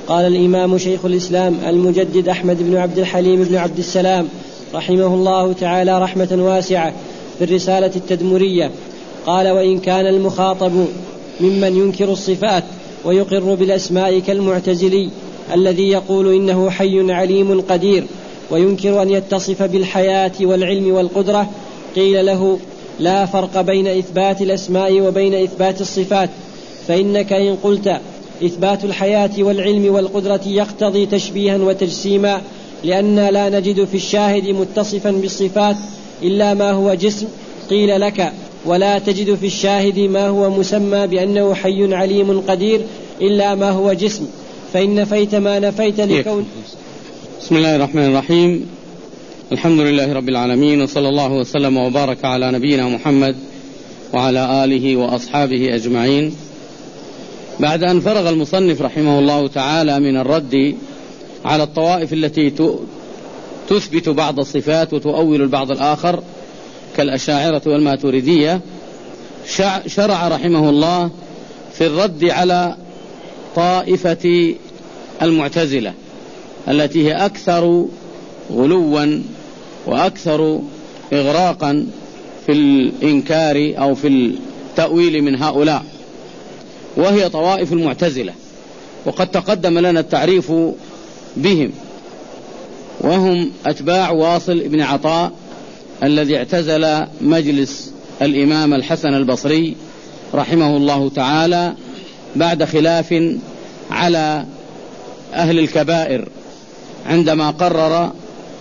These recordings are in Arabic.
قال الإمام شيخ الإسلام المجدد أحمد بن عبد الحليم بن عبد السلام رحمه الله تعالى رحمة واسعة في الرسالة التدمرية، قال: وإن كان المخاطب ممن ينكر الصفات ويقر بالأسماء كالمعتزلي الذي يقول إنه حي عليم قدير وينكر أن يتصف بالحياة والعلم والقدرة، قيل له: لا فرق بين إثبات الأسماء وبين إثبات الصفات، فإنك إن قلت إثبات الحياة والعلم والقدرة يقتضي تشبيها وتجسيما، لأننا لا نجد في الشاهد متصفا بالصفات إلا ما هو جسم، قيل لك: ولا تجد في الشاهد ما هو مسمى بأنه حي عليم قدير إلا ما هو جسم، فإن نفيت ما نفيت لكون. بسم الله الرحمن الرحيم. الحمد لله رب العالمين، وصلى الله وسلم وبارك على نبينا محمد وعلى آله وأصحابه أجمعين. بعد أن فرغ المصنف رحمه الله تعالى من الرد على الطوائف التي تثبت بعض الصفات وتؤول البعض الآخر كالأشاعرة والماتريدية، شرع رحمه الله في الرد على طائفة المعتزلة التي هي أكثر غلوا وأكثر إغراقا في الإنكار أو في التأويل من هؤلاء، وهي طوائف المعتزلة. وقد تقدم لنا التعريف بهم، وهم أتباع واصل بن عطاء الذي اعتزل مجلس الإمام الحسن البصري رحمه الله تعالى بعد خلاف على أهل الكبائر، عندما قرر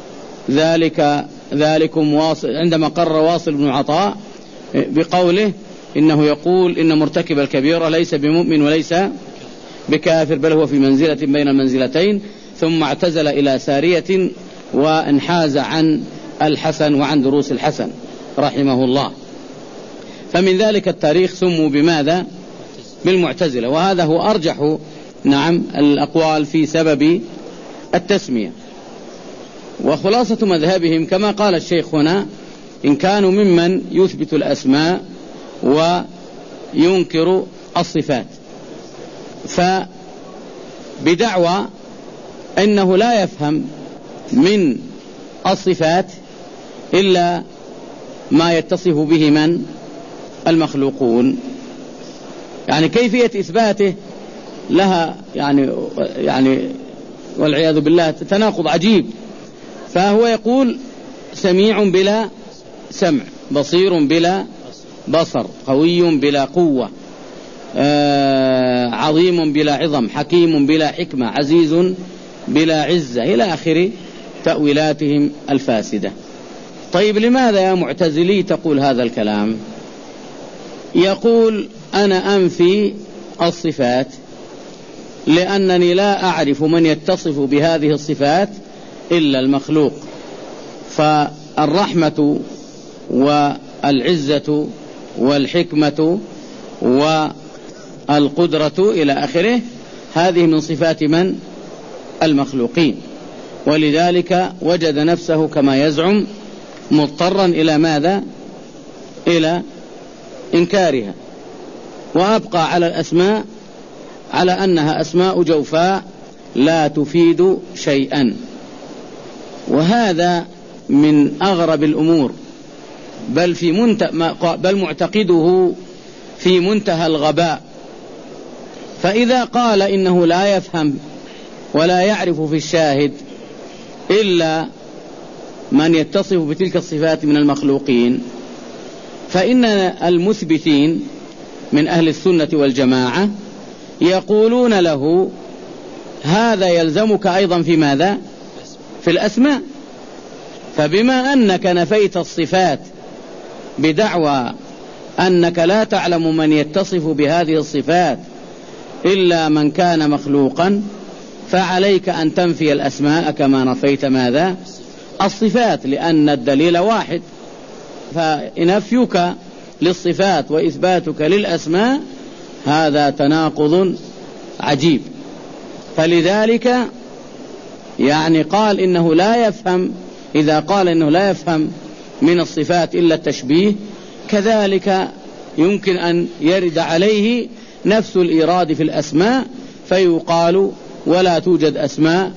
عندما قرر واصل بن عطاء بقوله إنه يقول إن مرتكب الكبيرة ليس بمؤمن وليس بكافر، بل هو في منزلة بين المنزلتين، ثم اعتزل إلى سارية وانحاز عن الحسن وعن دروس الحسن رحمه الله. فمن ذلك التاريخ سموا بماذا؟ بالمعتزلة، وهذا هو أرجح الأقوال في سبب التسمية. وخلاصة مذهبهم كما قال الشيخ هنا: إن كانوا ممن يثبت الأسماء وينكر الصفات، فبدعوى أنه لا يفهم من الصفات إلا ما يتصف به من؟ المخلوقون. يعني كيفية إثباته لها يعني والعياذ بالله تناقض عجيب. فهو يقول: سميع بلا سمع، بصير بلا بصر، قوي بلا قوة، عظيم بلا عظم، حكيم بلا حكمة، عزيز بلا عزة، إلى آخر تأويلاتهم الفاسدة. طيب لماذا يا معتزلي تقول هذا الكلام؟ يقول: أنا أنفي الصفات لأنني لا أعرف من يتصف بهذه الصفات إلا المخلوق، فالرحمة والعزة والحكمة والقدرة إلى آخره هذه من صفات من؟ المخلوقين. ولذلك وجد نفسه كما يزعم مضطرا إلى ماذا؟ إلى إنكارها، وأبقى على الأسماء على أنها أسماء جوفاء لا تفيد شيئا. وهذا من أغرب الأمور، بل معتقده في منتهى الغباء. فإذا قال إنه لا يفهم ولا يعرف في الشاهد إلا من يتصف بتلك الصفات من المخلوقين، فإن المثبتين من أهل السنة والجماعة يقولون له: هذا يلزمك أيضا في ماذا؟ في الأسماء. فبما أنك نفيت الصفات بدعوى أنك لا تعلم من يتصف بهذه الصفات إلا من كان مخلوقا، فعليك أن تنفي الأسماء كما نفيت ماذا؟ الصفات، لأن الدليل واحد. فنفيك للصفات وإثباتك للأسماء هذا تناقض عجيب. فلذلك قال إنه لا يفهم، إذا قال إنه لا يفهم من الصفات إلا التشبيه، كذلك يمكن أن يرد عليه نفس الإيراد في الأسماء، فيقال ولا توجد أسماء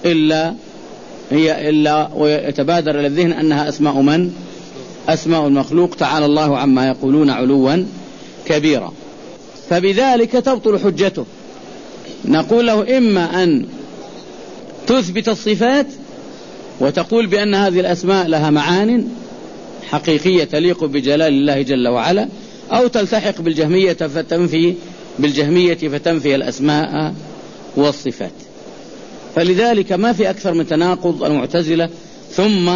إلا ويتبادر إلى الذهن أنها أسماء من؟ أسماء المخلوق، تعالى الله عما يقولون علوا كبيرا. فبذلك تبطل حجته. نقول له إما أن تثبت الصفات وتقول بأن هذه الأسماء لها معان حقيقية تليق بجلال الله جل وعلا، أو تلتحق بالجهمية فتنفي الأسماء والصفات. فلذلك ما في أكثر من تناقض المعتزلة، ثم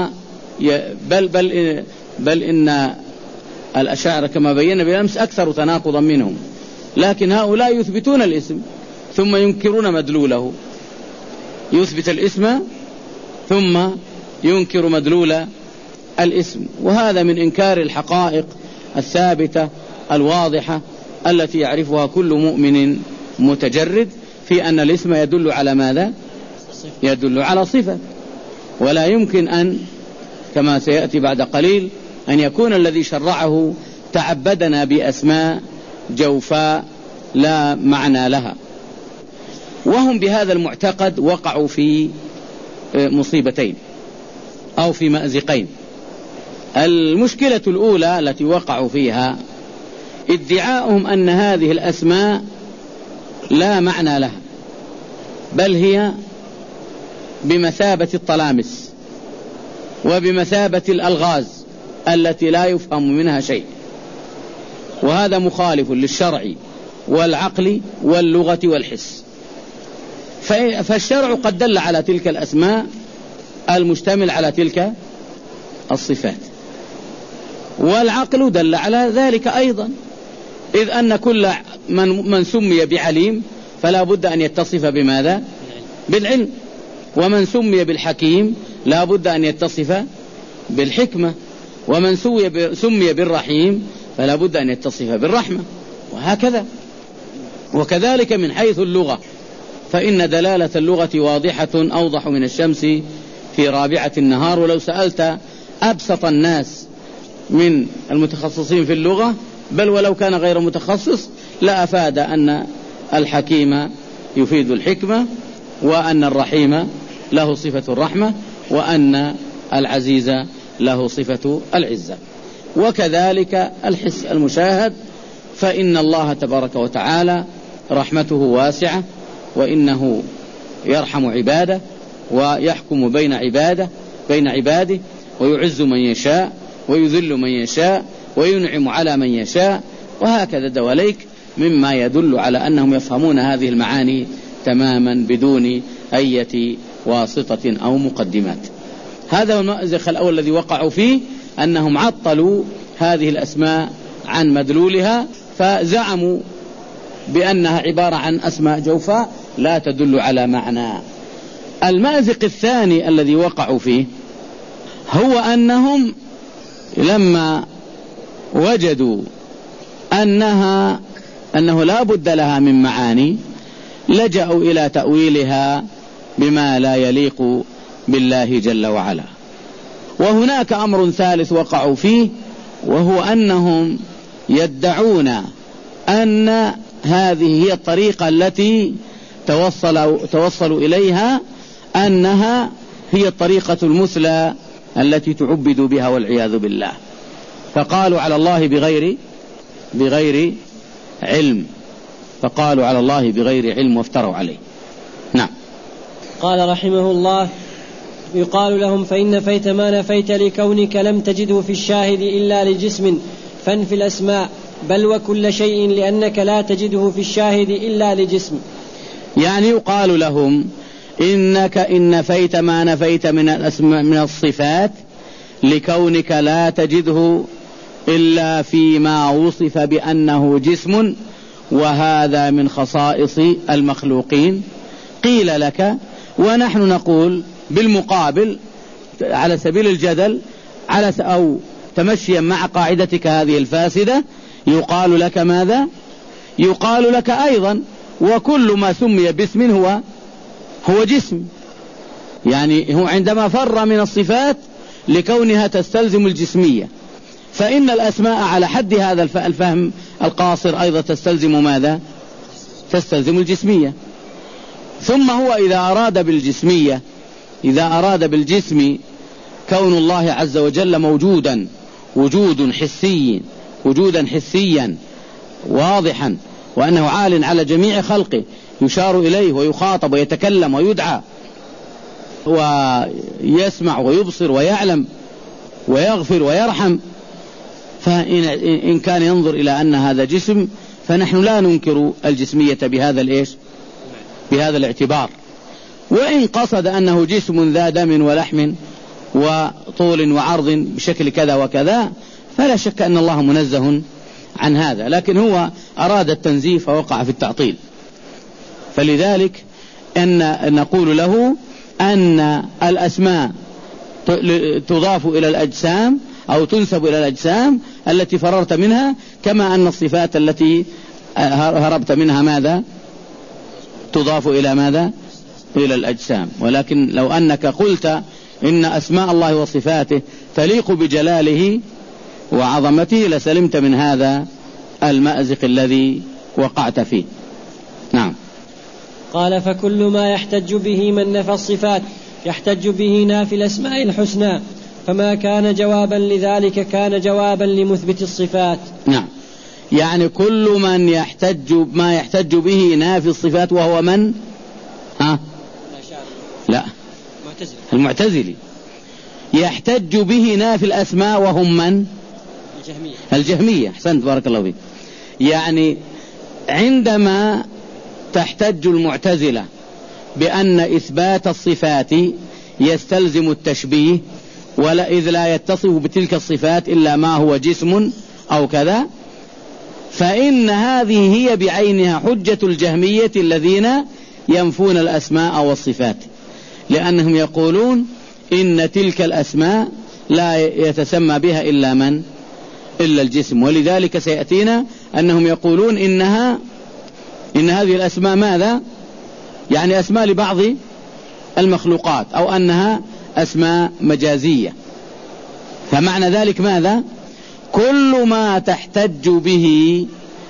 بل إن الأشاعرة كما بينا بالأمس أكثر تناقضا منهم، لكن هؤلاء يثبتون الاسم ثم ينكرون مدلوله، يثبت الاسم ثم ينكر مدلول الاسم، وهذا من إنكار الحقائق الثابتة الواضحة التي يعرفها كل مؤمن متجرد، في أن الاسم يدل على ماذا؟ يدل على صفة، ولا يمكن أن كما سيأتي بعد قليل أن يكون الذي شرعه تعبدنا بأسماء جوفاء لا معنى لها. وهم بهذا المعتقد وقعوا في مصيبتين أو في مأزقين. المشكلة الأولى التي وقعوا فيها ادعاؤهم أن هذه الأسماء لا معنى لها، بل هي بمثابة الطلامس وبمثابة الألغاز التي لا يفهم منها شيء، وهذا مخالف للشرع والعقل واللغة والحس. فالشرع قد دل على تلك الأسماء المشتمل على تلك الصفات، والعقل دل على ذلك أيضا، إذ أن كل من سمي بعليم فلا بد أن يتصف بماذا؟ بالعلم، ومن سمي بالحكيم لا بد أن يتصف بالحكمة، ومن سمي بالرحيم فلا بد أن يتصف بالرحمة، وهكذا. وكذلك من حيث اللغة، فإن دلالة اللغة واضحة أوضح من الشمس في رابعة النهار، ولو سألت أبسط الناس من المتخصصين في اللغة بل ولو كان غير متخصص لا أفاد أن الحكيم يفيد الحكمة، وأن الرحيم له صفة الرحمة، وأن العزيز له صفة العزة. وكذلك الحس المشاهد، فإن الله تبارك وتعالى رحمته واسعة، وإنه يرحم عباده ويحكم بين عباده ويعز من يشاء ويذل من يشاء وينعم على من يشاء، وهكذا دواليك مما يدل على أنهم يفهمون هذه المعاني تماما بدون أي واسطة أو مقدمات. هذا هو المأزق الأول الذي وقعوا فيه، أنهم عطلوا هذه الأسماء عن مدلولها، فزعموا بأنها عبارة عن أسماء جوفاء لا تدل على معنى. المأزق الثاني الذي وقعوا فيه هو أنهم لما وجدوا أنه لا بد لها من معاني لجأوا إلى تأويلها بما لا يليق بالله جل وعلا. وهناك أمر ثالث وقعوا فيه، وهو أنهم يدعون أن هذه هي الطريقة التي توصلوا إليها، أنها هي الطريقة المثلى التي تعبد بها والعياذ بالله، فقالوا على الله بغير علم، وافتروا عليه. نعم. قال رحمه الله: يقال لهم: فإن نفيت ما نفيت لكونك لم تجده في الشاهد إلا لجسم فانفي الأسماء، بل وكل شيء لأنك لا تجده في الشاهد إلا لجسم. يعني يقال لهم: إنك إن نفيت ما نفيت من الصفات لكونك لا تجده إلا فيما وصف بأنه جسم، وهذا من خصائص المخلوقين. قيل لك، ونحن نقول بالمقابل على سبيل الجدل أو تمشيا مع قاعدتك هذه الفاسدة، يقال لك ماذا؟ يقال لك أيضا: وكل ما سمي باسم هو جسم. يعني هو عندما فر من الصفات لكونها تستلزم الجسمية، فإن الأسماء على حد هذا الفهم القاصر أيضا تستلزم ماذا؟ تستلزم الجسمية. ثم هو إذا أراد بالجسم كون الله عز وجل موجودا وجودا حسيا واضحا، وأنه عال على جميع خلقه يشار إليه ويخاطب ويتكلم ويدعى ويسمع ويبصر ويعلم ويغفر ويرحم، فإن كان ينظر إلى أن هذا جسم فنحن لا ننكر الجسمية بهذا الاعتبار. وإن قصد أنه جسم ذا دم ولحم وطول وعرض بشكل كذا وكذا فلا شك أن الله منزه عن هذا، لكن هو أراد التنزيه فوقع في التعطيل. فلذلك أن نقول له أن الأسماء تضاف إلى الأجسام أو تنسب إلى الأجسام التي فررت منها، كما أن الصفات التي هربت منها ماذا تضاف إلى ماذا إلى الأجسام. ولكن لو أنك قلت إن أسماء الله وصفاته تليق بجلاله وعظمته لسلمت من هذا المأزق الذي وقعت فيه. نعم. قال فكل ما يحتج به من نفى الصفات يحتج به نافي الأسماء الحسنى، فما كان جوابا لذلك كان جوابا لمثبت الصفات. نعم، يعني كل من ما يحتج به نافي الصفات وهو من لا المعتزلي، يحتج به نافي الأسماء وهم من الجهمية. أحسنت بارك الله فيك. يعني عندما تحتج المعتزلة بأن إثبات الصفات يستلزم التشبيه إذ لا يتصف بتلك الصفات إلا ما هو جسم أو كذا، فإن هذه هي بعينها حجة الجهمية الذين ينفون الأسماء والصفات، لأنهم يقولون إن تلك الأسماء لا يتسمى بها إلا الجسم. ولذلك سيأتينا أنهم يقولون إن هذه الأسماء ماذا؟ يعني أسماء لبعض المخلوقات، أو أنها أسماء مجازية. فمعنى ذلك ماذا؟ كل ما تحتج به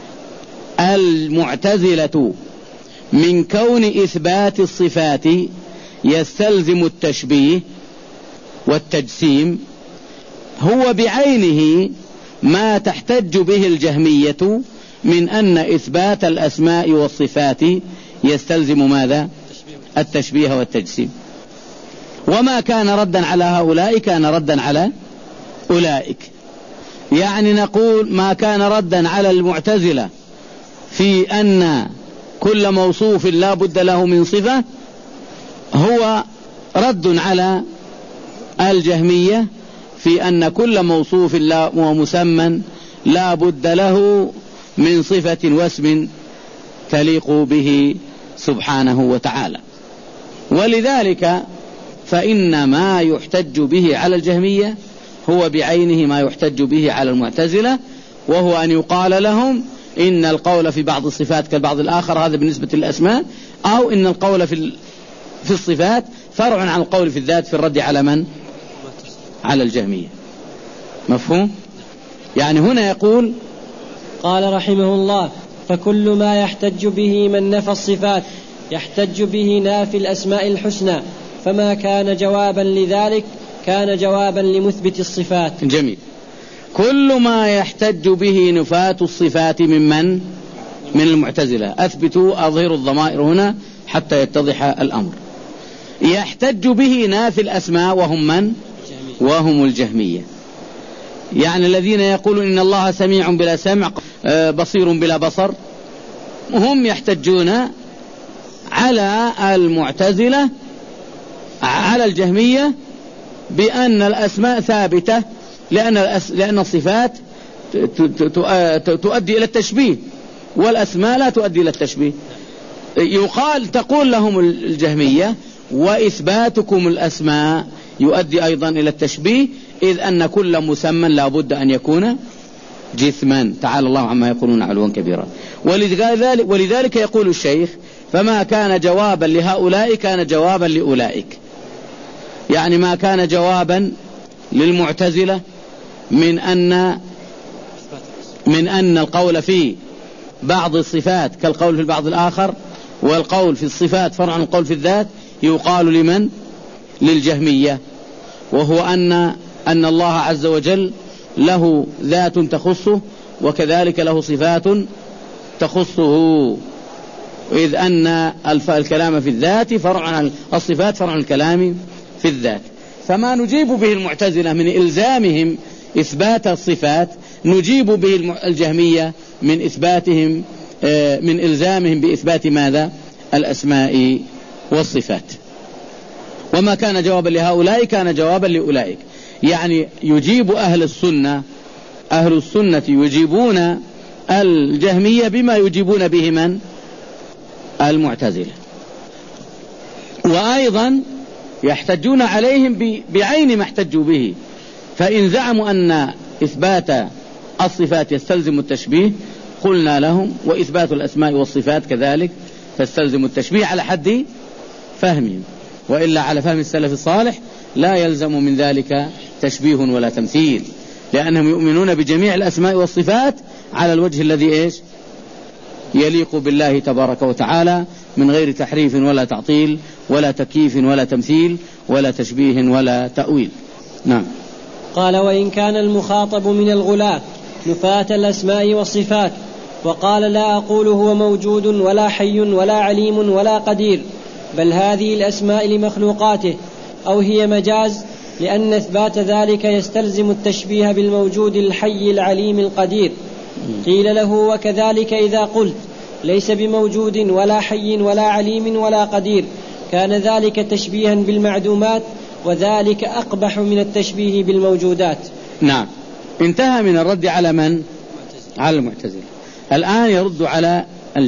المعتزلة من كون إثبات الصفات يستلزم التشبيه والتجسيم هو بعينه ما تحتج به الجهمية من أن إثبات الأسماء والصفات يستلزم ماذا؟ التشبيه والتجسيم. وما كان ردا على هؤلاء كان ردا على أولئك. يعني نقول ما كان ردا على المعتزلة في أن كل موصوف لا بد له من صفة هو رد على الجهمية في أن كل موصوف ومسمى لا بد له من صفة واسم تليق به سبحانه وتعالى. ولذلك فإن ما يحتج به على الجهمية هو بعينه ما يحتج به على المعتزلة، وهو أن يقال لهم إن القول في بعض الصفات كالبعض الآخر، هذا بالنسبة للأسماء، أو إن القول في الصفات فرع عن القول في الذات في الرد على من؟ على الجهمية. مفهوم؟ يعني هنا يقول قال رحمه الله فكل ما يحتج به من نفى الصفات يحتج به نافي الأسماء الحسنى، فما كان جوابا لذلك كان جوابا لمثبت الصفات. جميل. كل ما يحتج به نفاة الصفات من المعتزلة، أثبتوا أظهروا الضمائر هنا حتى يتضح الأمر. يحتج به نافي الأسماء وهم من؟ وهم الجهمية. يعني الذين يقولون إن الله سميع بلا سمع بصير بلا بصر، هم يحتجون على المعتزلة على الجهمية بأن الأسماء ثابتة لأن الصفات تؤدي إلى التشبيه والأسماء لا تؤدي إلى التشبيه. تقول لهم الجهمية وإثباتكم الأسماء يؤدي أيضا إلى التشبيه، إذ أن كل مسمى لا بد أن يكون جسما، تعالى الله عما يقولون علوا كبيرا. ولذلك يقول الشيخ فما كان جوابا لهؤلاء كان جوابا لأولئك. يعني ما كان جوابا للمعتزلة من أن القول في بعض الصفات كالقول في البعض الآخر والقول في الصفات فرع عن القول في الذات يقال لمن؟ للجهمية، وهو أن الله عز وجل له ذات تخصه وكذلك له صفات تخصه، إذ أن الكلام في الذات فرع عن الصفات فرع عن الكلام في الذات. فما نجيب به المعتزلة من إلزامهم إثبات الصفات نجيب به الجهمية من إثباتهم من إلزامهم بإثبات ماذا؟ الأسماء والصفات. وما كان جوابا لهؤلاء كان جوابا لأولئك، يعني يجيب أهل السنة يجيبون الجهمية بما يجيبون به من؟ المعتزلة. وأيضا يحتجون عليهم بعين ما احتجوا به، فإن زعموا أن إثبات الصفات يستلزم التشبيه قلنا لهم وإثبات الأسماء والصفات كذلك تستلزم التشبيه على حد فهمهم، وإلا على فهم السلف الصالح لا يلزم من ذلك تشبيه ولا تمثيل، لأنهم يؤمنون بجميع الأسماء والصفات على الوجه الذي يليق بالله تبارك وتعالى من غير تحريف ولا تعطيل ولا تكييف ولا تمثيل ولا تشبيه ولا تأويل. نعم. قال: وإن كان المخاطب من الغلاة نفاة الأسماء والصفات وقال: لا أقول هو موجود ولا حي ولا عليم ولا قدير، بل هذه الأسماء لمخلوقاته، أو هي مجاز، لأن إثبات ذلك يستلزم التشبيه بالموجود الحي العليم القدير. قيل له: وكذلك إذا قلت ليس بموجود ولا حي ولا عليم ولا قدير كان ذلك تشبيها بالمعدومات، وذلك أقبح من التشبيه بالموجودات. نعم. انتهى من الرد على من؟ على المعتزلة. الآن يرد على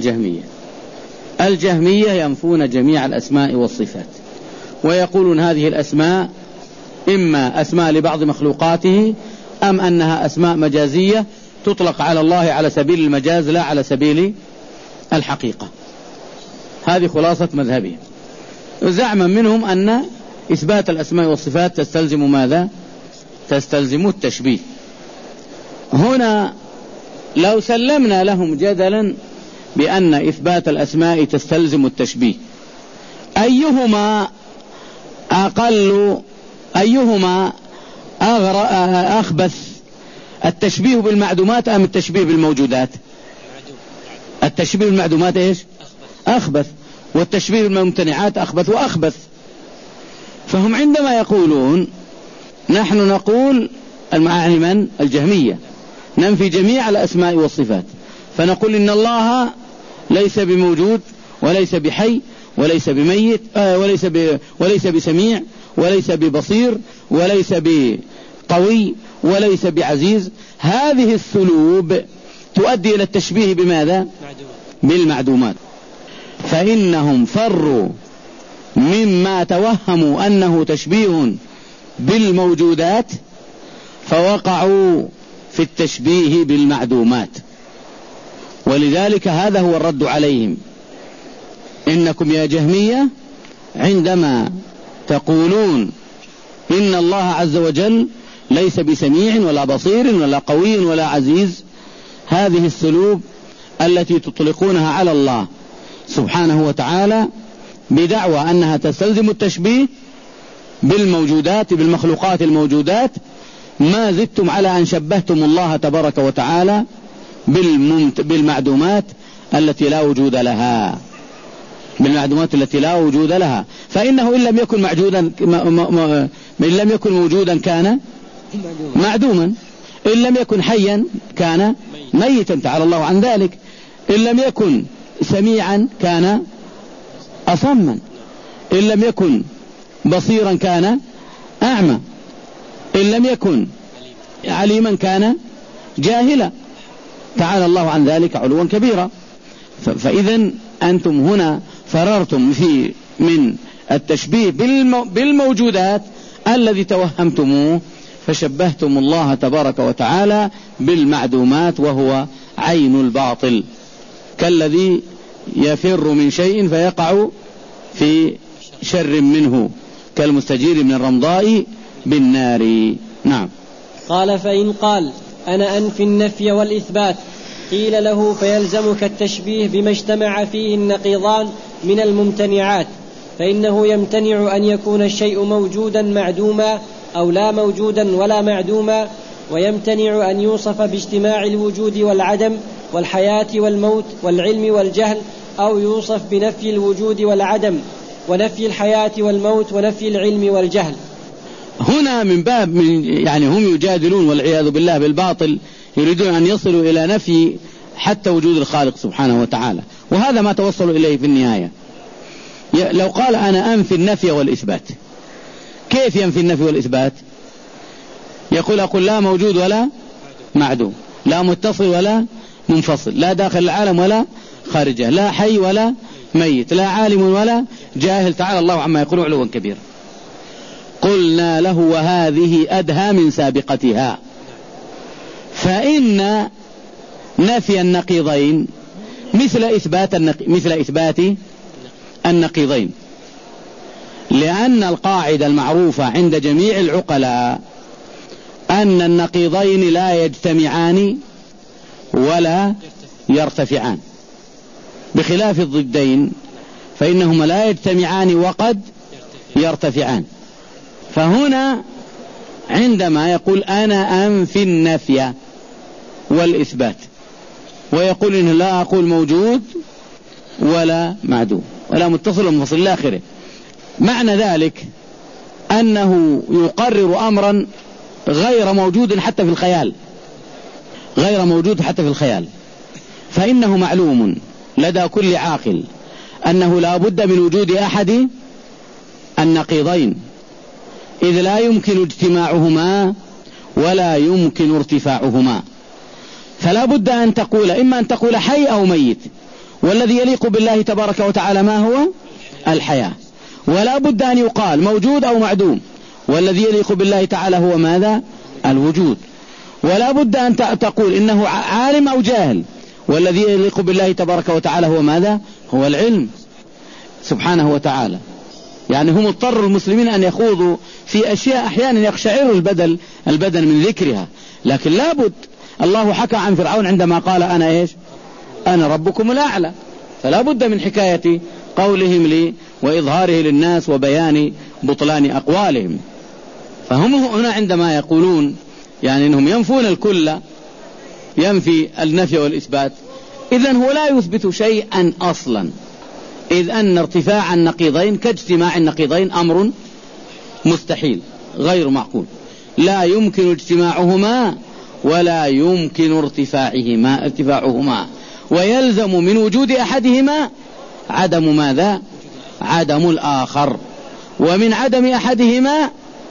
الجهمية ينفون جميع الأسماء والصفات ويقولون هذه الأسماء إما أسماء لبعض مخلوقاته أم أنها أسماء مجازية تطلق على الله على سبيل المجاز لا على سبيل الحقيقة. هذه خلاصة مذهبهم. زعما منهم أن إثبات الأسماء والصفات تستلزم ماذا؟ تستلزم التشبيه. هنا لو سلمنا لهم جدلا بأن إثبات الأسماء تستلزم التشبيه، أيهما أخبث، التشبيه بالمعدومات أم التشبيه بالموجودات؟ التشبيه بالمعدومات أخبث، والتشبيه بالممتنعات أخبث وأخبث. فهم عندما يقولون نحن نقول من الجهمية ننفي جميع الأسماء والصفات، فنقول إن الله ليس بموجود وليس بحي وليس بميت وليس بسميع وليس ببصير وليس بقوي وليس بعزيز. هذه السلوب تؤدي إلى التشبيه بماذا؟ بالمعدومات. فإنهم فروا مما توهموا أنه تشبيه بالموجودات فوقعوا في التشبيه بالمعدومات، ولذلك هذا هو الرد عليهم. إنكم يا جهمية عندما تقولون إن الله عز وجل ليس بسميع ولا بصير ولا قوي ولا عزيز، هذه السلوب التي تطلقونها على الله سبحانه وتعالى بدعوى أنها تستلزم التشبيه بالموجودات بالمخلوقات الموجودات، ما زدتم على أن شبهتم الله تبارك وتعالى بالمعدومات التي لا وجود لها، فإنه إن لم يكن موجودا كان معدوما، إن لم يكن حيا كان ميتا تعالى الله عن ذلك، إن لم يكن سميعا كان أصما، إن لم يكن بصيرا كان أعمى، إن لم يكن عليما كان جاهلا تعالى الله عن ذلك علوا كبيرا. فإذا أنتم هنا فررتم من التشبيه بالموجودات الذي توهمتموه، فشبهتم الله تبارك وتعالى بالمعدومات وهو عين الباطل، كالذي يفر من شيء فيقع في شر منه، كالمستجير من الرمضاء بالنار. نعم. قال: فإن قال أنا أنفي النفي والإثبات قيل له فيلزمك التشبيه بما اجتمع فيه النقيضان من الممتنعات، فإنه يمتنع أن يكون الشيء موجودا معدوما أو لا موجودا ولا معدوما، ويمتنع أن يوصف باجتماع الوجود والعدم والحياة والموت والعلم والجهل، أو يوصف بنفي الوجود والعدم ونفي الحياة والموت ونفي العلم والجهل. هنا من باب يعني هم يجادلون والعياذ بالله بالباطل، يريدون أن يصلوا إلى نفي حتى وجود الخالق سبحانه وتعالى، وهذا ما توصلوا إليه في النهاية. لو قال أنا أنفي النفي والإثبات، كيف ينفي النفي والإثبات؟ أقول لا موجود ولا معدوم، لا متصل ولا منفصل، لا داخل العالم ولا خارجه، لا حي ولا ميت، لا عالم ولا جاهل، تعالى الله عما يقول علوا كبيرا. قلنا له وهذه أدهى من سابقتها، فإن نفي النقيضين مثل إثبات النقيضين، لأن القاعدة المعروفة عند جميع العقلاء أن النقيضين لا يجتمعان ولا يرتفعان، بخلاف الضدين فإنهما لا يجتمعان وقد يرتفعان. فهنا عندما يقول أنا أنفي النفي والإثبات، ويقول إنه لا أقول موجود ولا معدوم ولا متصل ومنفصل إلى آخره، معنى ذلك أنه يقرر أمرا غير موجود حتى في الخيال، غير موجود حتى في الخيال. فإنه معلوم لدى كل عاقل أنه لا بد من وجود أحد النقيضين، إذ لا يمكن اجتماعهما ولا يمكن ارتفاعهما. فلا بد أن تقول إما أن تقول حي أو ميت، والذي يليق بالله تبارك وتعالى ما هو؟ الحياة. ولا بد أن يقال موجود أو معدوم، والذي يليق بالله تعالى هو ماذا؟ الوجود. ولا بد أن تقول إنه عالم أو جاهل، والذي يليق بالله تبارك وتعالى هو ماذا؟ هو العلم سبحانه وتعالى. يعني هم اضطروا المسلمين أن يخوضوا في أشياء أحيانا يقشعر البدن من ذكرها، لكن لا بد. الله حكى عن فرعون عندما قال أنا إيش؟ أنا ربكم الأعلى، فلا بد من حكاية قولهم لي وإظهاره للناس وبيان بطلان أقوالهم. فهم هنا عندما يقولون يعني أنهم ينفون الكل، ينفي النفي والإثبات، إذن هو لا يثبت شيئا أصلا، إذ أن ارتفاع النقيضين كاجتماع النقيضين أمر مستحيل غير معقول، لا يمكن اجتماعهما ولا يمكن ارتفاعهما، ويلزم من وجود أحدهما عدم ماذا؟ عدم الآخر، ومن عدم أحدهما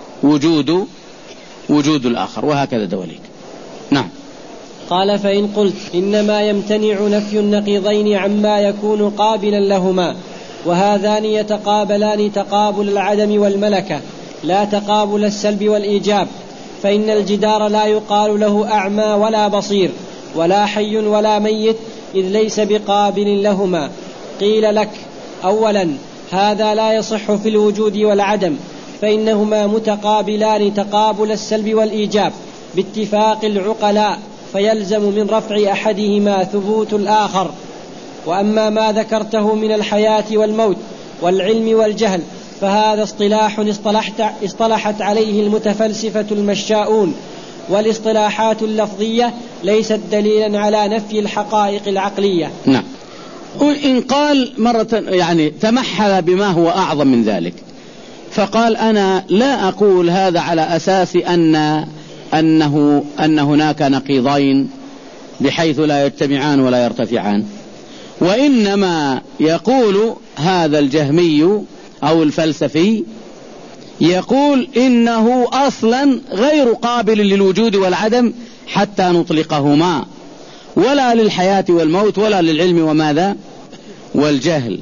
وجود الآخر، وهكذا دواليك. نعم. قال فإن قلت إنما يمتنع نفي النقيضين عما يكون قابلا لهما، وهذان يتقابلان تقابل العدم والملكة لا تقابل السلب والإيجاب، فإن الجدار لا يقال له أعمى ولا بصير ولا حي ولا ميت، إذ ليس بقابل لهما. قيل لك أولا هذا لا يصح في الوجود والعدم، فإنهما متقابلان تقابل السلب والإيجاب باتفاق العقلاء، فيلزم من رفع أحدهما ثبوت الآخر. وأما ما ذكرته من الحياة والموت والعلم والجهل فهذا اصطلاح اصطلحت عليه المتفلسفة المشاؤون، والاصطلاحات اللفظية ليست دليلا على نفي الحقائق العقلية. نعم. وإن قال مرة يعني تمحل بما هو أعظم من ذلك، فقال أنا لا أقول هذا على أساس أن هناك نقيضين بحيث لا يجتمعان ولا يرتفعان، وإنما يقول هذا الجهمي أو الفلسفي يقول إنه أصلا غير قابل للوجود والعدم حتى نطلقهما، ولا للحياة والموت ولا للعلم وماذا والجهل،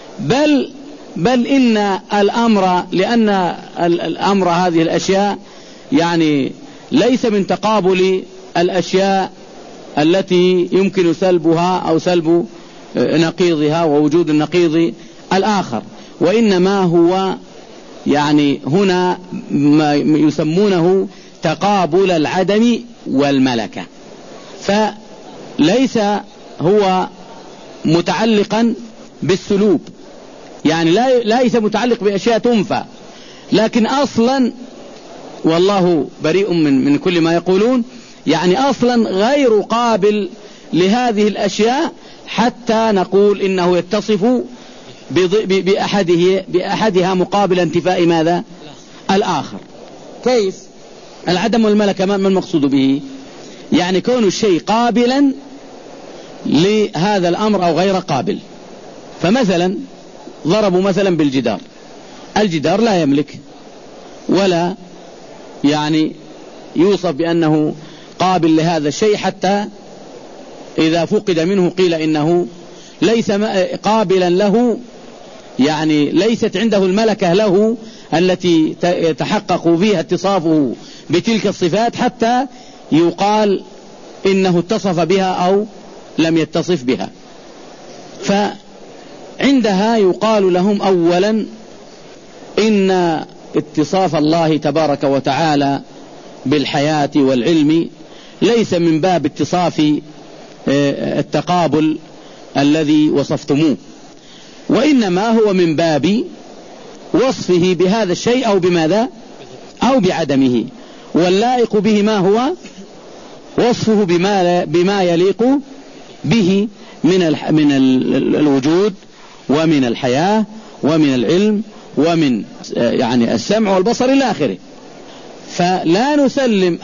بل إن الأمر، لأن الأمر هذه الأشياء يعني ليس من تقابل الأشياء التي يمكن سلبها أو سلب نقيضها ووجود النقيض الآخر، وإنما هو يعني هنا ما يسمونه تقابل العدم والملكة. ليس هو متعلقا بالسلوب، يعني ليس متعلق بأشياء تنفى، لكن أصلا والله بريء من كل ما يقولون، يعني أصلا غير قابل لهذه الأشياء حتى نقول إنه يتصف بأحدها مقابل انتفاء ماذا؟ الآخر. كيف؟ العدم والملكة ما المقصود به؟ يعني كون الشيء قابلا لهذا الأمر أو غير قابل. فمثلا ضربوا مثلا بالجدار، الجدار لا يملك ولا يعني يوصف بأنه قابل لهذا الشيء، حتى إذا فقد منه قيل إنه ليس قابلا له، يعني ليست عنده الملكة له التي يتحقق فيها اتصافه بتلك الصفات حتى يقال إنه اتصف بها أو لم يتصف بها. فعندها يقال لهم أولا إن اتصاف الله تبارك وتعالى بالحياة والعلم ليس من باب اتصاف التقابل الذي وصفتموه، وإنما هو من باب وصفه بهذا الشيء أو بماذا؟ أو بعدمه. واللائق به ما هو وصفه بما يليق به من الوجود ومن الحياة ومن العلم ومن يعني السمع والبصر إلى آخره. فلا نسلم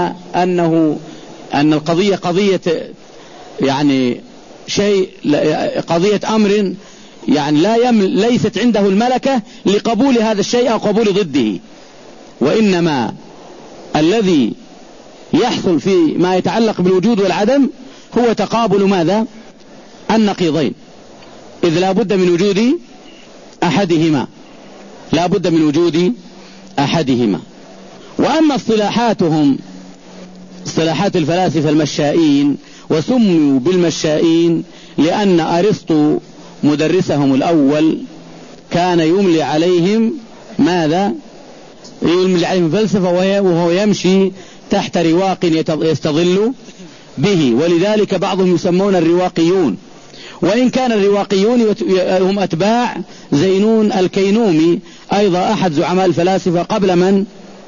أن القضية قضية يعني شيء، قضية أمر يعني ليست عنده الملكة لقبول هذا الشيء أو قبول ضده، وإنما الذي يحصل في ما يتعلق بالوجود والعدم هو تقابل ماذا؟ النقيضين، إذ لا بد من وجود أحدهما، لا بد من وجود أحدهما. وأما اصطلاحاتهم اصطلاحات الفلاسفة المشائين، وسموا بالمشائين لأن أرسطو مدرسهم الأول كان يملي عليهم ماذا؟ يملي عليهم فلسفة وهو يمشي تحت رواق يستظل به، ولذلك بعضهم يسمون الرواقيون، وإن كان الرواقيون هم أتباع زينون الكينومي أيضا أحد زعماء الفلاسفة قبل من؟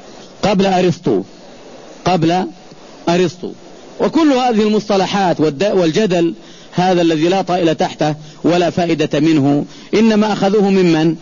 قبل أرسطو. وكل هذه المصطلحات والجدل هذا الذي لا طائل تحته ولا فائدة منه إنما أخذوه من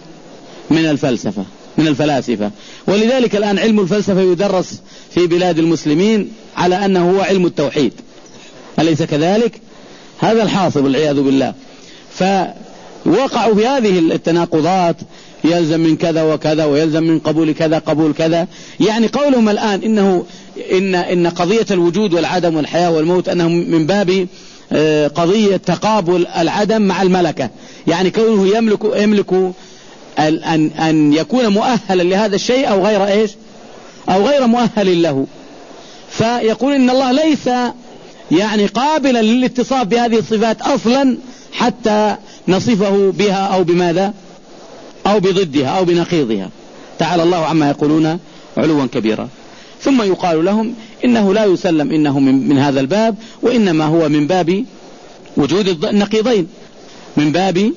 الفلاسفة. ولذلك الآن علم الفلسفة يدرس في بلاد المسلمين على أنه هو علم التوحيد، أليس كذلك؟ هذا الحاصل والعياذ بالله. فوقعوا في هذه التناقضات، يلزم من كذا وكذا ويلزم من قبول كذا قبول كذا. يعني قولهم الآن إن قضية الوجود والعدم والحياة والموت أنه من باب قضية تقابل العدم مع الملكة، يعني كونه يملك أن يكون مؤهلا لهذا الشيء أو غير إيش أو غير مؤهل له. فيقول إن الله ليس يعني قابلا للاتصاف بهذه الصفات أصلا حتى نصفه بها أو بماذا أو بضدها أو بنقيضها، تعالى الله عما يقولون علوا كبيرا. ثم يقال لهم إنه لا يسلم إنه من هذا الباب، وإنما هو من باب وجود النقيضين، من باب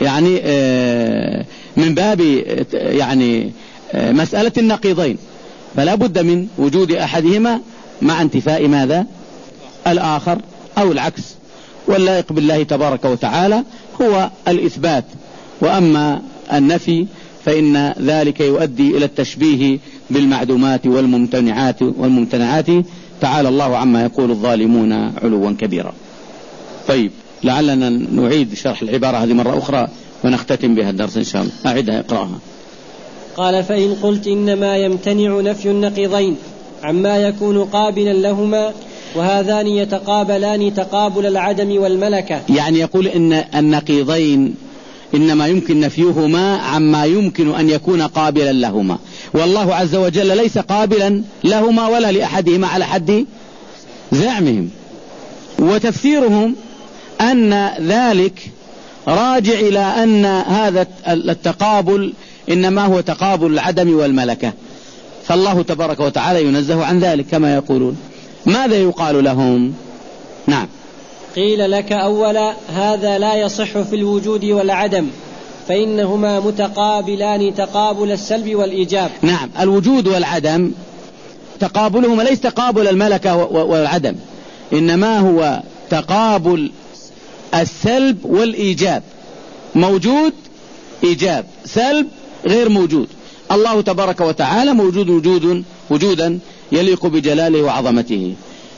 يعني مسألة النقيضين، فلا بد من وجود أحدهما مع انتفاء ماذا؟ الآخر أو العكس. واللائق بالله تبارك وتعالى هو الإثبات، وأما النفي فإن ذلك يؤدي إلى التشبيه بالمعدومات والممتنعات تعالى الله عما يقول الظالمون علوا كبيرا. طيب، لعلنا نعيد شرح العبارة هذه مرة أخرى ونختتم بها الدرس إن شاء الله. أعدها اقرأها. قال: فإن قلت إنما يمتنع نفي النقيضين عما يكون قابلا لهما، وهذان يتقابلان تقابل العدم والملكة. يعني يقول إن النقيضين إنما يمكن نفيهما عما يمكن أن يكون قابلا لهما، والله عز وجل ليس قابلا لهما ولا لأحدهما على حد زعمهم. وتفسيرهم أن ذلك راجع إلى أن هذا التقابل إنما هو تقابل العدم والملكة، فالله تبارك وتعالى ينزه عن ذلك كما يقولون. ماذا يقال لهم؟ نعم، قيل لك أولا هذا لا يصح في الوجود والعدم، فإنهما متقابلان تقابل السلب والإيجاب. نعم، الوجود والعدم تقابلهما ليس تقابل الملكة والعدم، إنما هو تقابل السلب والإيجاب. موجود إيجاب، سلب غير موجود. الله تبارك وتعالى موجود وجودا يليق بجلاله وعظمته،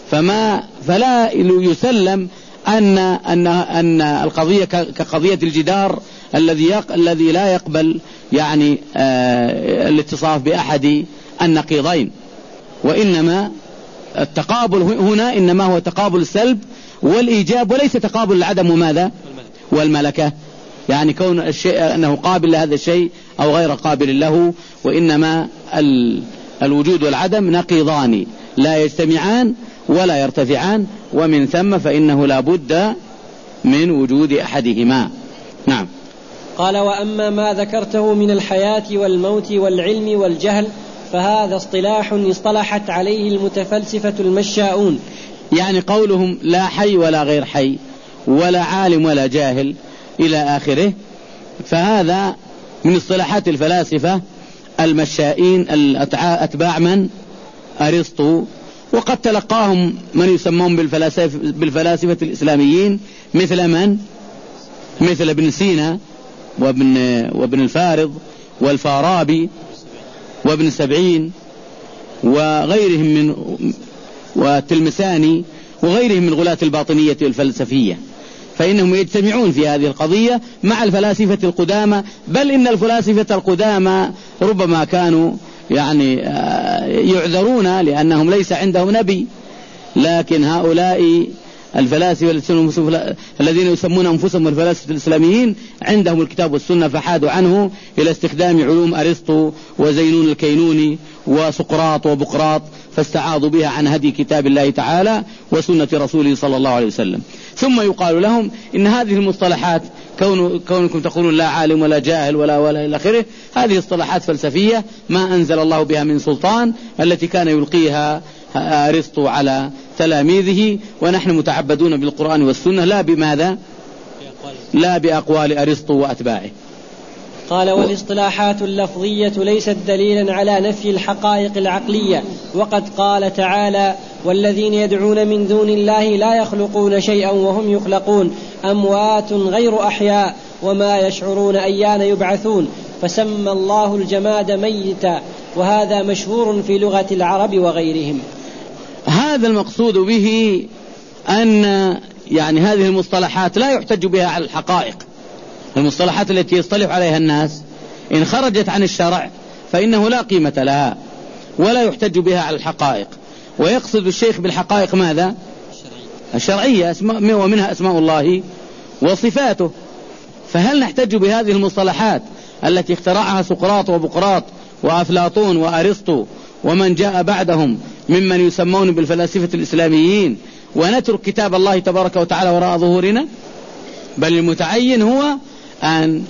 فلا يسلم أن القضية كقضية الجدار الذي لا يقبل يعني الاتصاف بأحد النقيضين، وإنما التقابل هنا إنما هو تقابل السلب والإيجاب، وليس تقابل العدم وماذا والملكة، يعني كون الشيء أنه قابل لهذا الشيء أو غير قابل له، وإنما الوجود والعدم نقيضان لا يجتمعان ولا يرتفعان، ومن ثم فإنه لا بد من وجود أحدهما. نعم. قال وأما ما ذكرته من الحياة والموت والعلم والجهل فهذا اصطلاح اصطلحت عليه المتفلسفة المشاؤون، يعني قولهم لا حي ولا غير حي ولا عالم ولا جاهل إلى آخره، فهذا من اصطلاحات الفلاسفة المشائين أتباع من؟ أرسطو. وقد تلقاهم من يسمون بالفلاسفة الإسلاميين مثل من؟ مثل ابن سينا وابن الفارض والفارابي وابن سبعين وغيرهم من والتلمساني وغيرهم من غلاة الباطنية والفلسفية، فإنهم يجتمعون في هذه القضية مع الفلاسفة القدامى، بل إن الفلاسفة القدامى ربما كانوا يعني يعذرون لأنهم ليس عندهم نبي، لكن هؤلاء الفلاسفة الذين يسمون أنفسهم الفلاسفة الإسلاميين عندهم الكتاب والسنة، فحادوا عنه إلى استخدام علوم أرسطو وزينون الكينوني وسقراط وبقراط، فاستعاضوا بها عن هدي كتاب الله تعالى وسنة رسوله صلى الله عليه وسلم. ثم يقال لهم إن هذه المصطلحات كونكم تقولون لا عالم ولا جاهل ولا إلى آخره، هذه اصطلاحات فلسفية ما أنزل الله بها من سلطان، التي كان يلقيها أرسطو على تلاميذه، ونحن متعبدون بالقرآن والسنة لا بماذا؟ لا بأقوال أرسطو وأتباعه. قال والاصطلاحات اللفظية ليست دليلا على نفي الحقائق العقلية، وقد قال تعالى والذين يدعون من دون الله لا يخلقون شيئا وهم يخلقون أموات غير أحياء وما يشعرون أيان يبعثون، فسمى الله الجماد ميتا، وهذا مشهور في لغة العرب وغيرهم. هذا المقصود به أن يعني هذه المصطلحات لا يحتج بها على الحقائق. المصطلحات التي يصطلح عليها الناس إن خرجت عن الشرع فإنه لا قيمة لها ولا يحتج بها على الحقائق. ويقصد الشيخ بالحقائق ماذا؟ الشرعية، ومنها أسماء الله وصفاته. فهل نحتج بهذه المصطلحات التي اخترعها سقراط وبقراط وأفلاطون وأرسطو ومن جاء بعدهم ممن يسمون بالفلاسفة الإسلاميين، ونترك كتاب الله تبارك وتعالى وراء ظهورنا؟ بل المتعين هو أن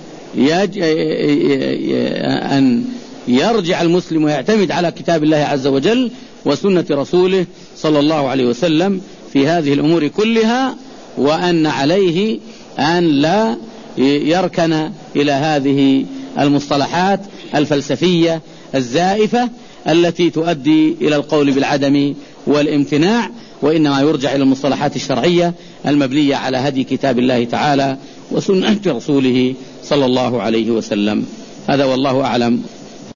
يرجع المسلم ويعتمد على كتاب الله عز وجل وسنة رسوله صلى الله عليه وسلم في هذه الأمور كلها، وأن عليه أن لا يركن إلى هذه المصطلحات الفلسفية الزائفة التي تؤدي إلى القول بالعدم والامتناع، وإنما يرجع إلى المصطلحات الشرعية المبنية على هدي كتاب الله تعالى وسنة رسوله صلى الله عليه وسلم. هذا والله أعلم.